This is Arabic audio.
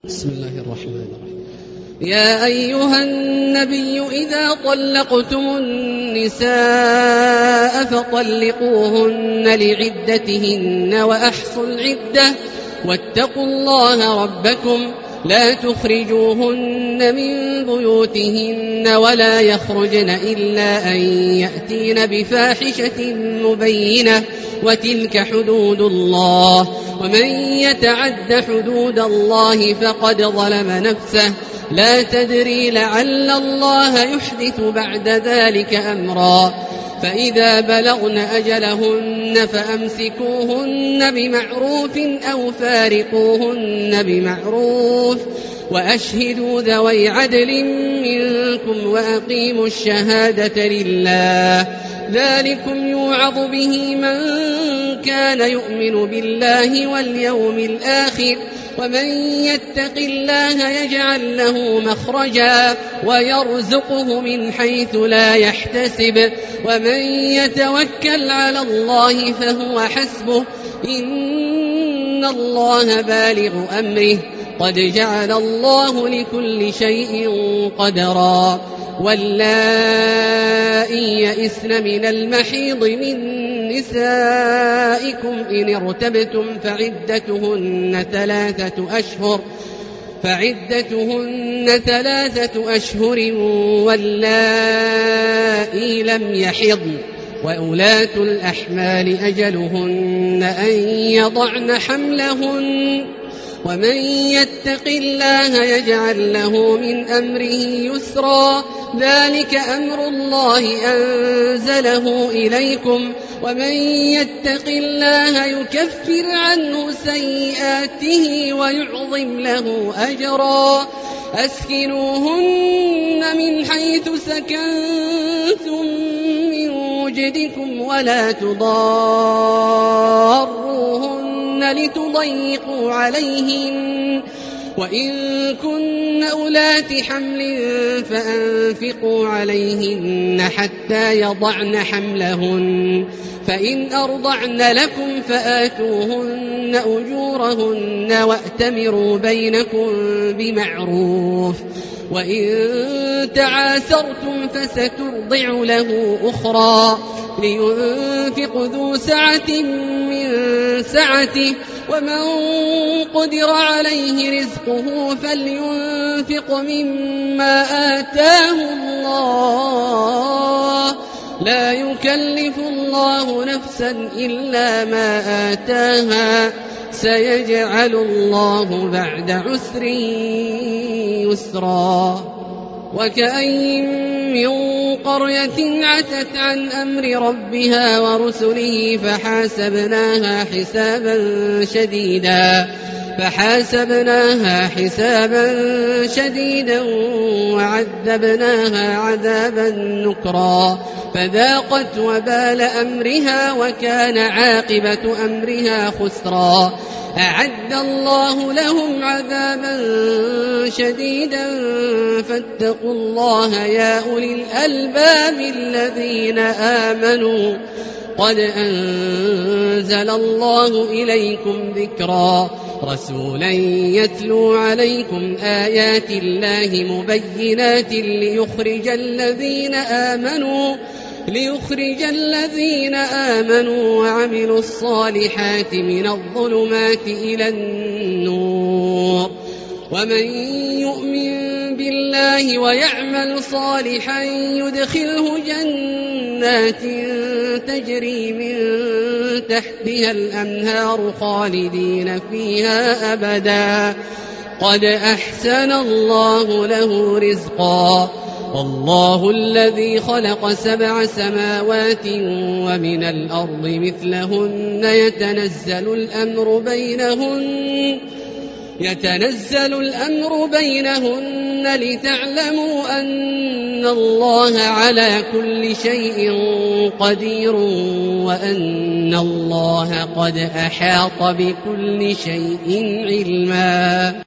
بسم الله الرحمن الرحيم. يا أيها النبي إذا طلقتم النساء فطلقوهن لعدتهن وأحصوا العدة واتقوا الله ربكم لا تخرجوهن من بيوتهن ولا يخرجن إلا أن يأتين بفاحشة مبينة وتلك حدود الله ومن يتعد حدود الله فقد ظلم نفسه لا تدري لعل الله يحدث بعد ذلك أمرا فإذا بلغن أجلهن فأمسكوهن بمعروف أو فارقوهن بمعروف وأشهدوا ذوي عدل منكم وأقيموا الشهادة لله ذلكم يوعظ به من كان يؤمن بالله واليوم الآخر ومن يتق الله يجعل له مخرجا ويرزقه من حيث لا يحتسب ومن يتوكل على الله فهو حسبه إن الله بالغ أمره قد جعل الله لكل شيء قدرا واللائي يئسن من المحيض من نسائكم إن ارتبتم فعدتهن ثلاثة أشهر واللائي لم يحضن وأولاة الأحمال أجلهن أن يضعن حملهن ومن يتق الله يجعل له من أمره يسرا ذلك أمر الله أنزله إليكم ومن يتق الله يكفر عنه سيئاته ويعظم له أجرا أسكنوهن من حيث سكنتم من وجدكم ولا تضاروهن لتضيقوا عليهن وإن كن أولات حمل فأنفقوا عليهن حتى يضعن حملهن فإن أرضعن لكم فآتوهن أجورهن وأتمروا بينكم بمعروف وإن تعاثرتم فسترضع له أخرى لينفق ذو سعة من سعته ومن قدر عليه رزقه فلينفق مما آتاه الله لا يكلف الله نفسا إلا ما آتاها سيجعل الله بعد عسر يسرا وكأين من قرية عتت عن أمر ربها ورسله فحاسبناها حسابا شديدا وعذبناها عذابا نكرا فذاقت وبال أمرها وكان عاقبة أمرها خسرا أعد الله لهم عذابا شديدا فاتقوا الله يا أولي الألباب الذين آمنوا قد أنزل الله إليكم ذكرا رسولا يتلو عليكم آيات الله مبينات ليخرج الذين آمنوا وعملوا الصالحات من الظلمات إلى النور ومن يؤمن بالله ويعمل صالحا يدخله جنات تجري من تحتها الأنهار خالدين فيها أبدا قد أحسن الله له رزقا والله الذي خلق 7 سماوات ومن الأرض مثلهن يتنزل الأمر بينهن لتعلموا أن الله على كل شيء قدير وأن الله قد أحاط بكل شيء علما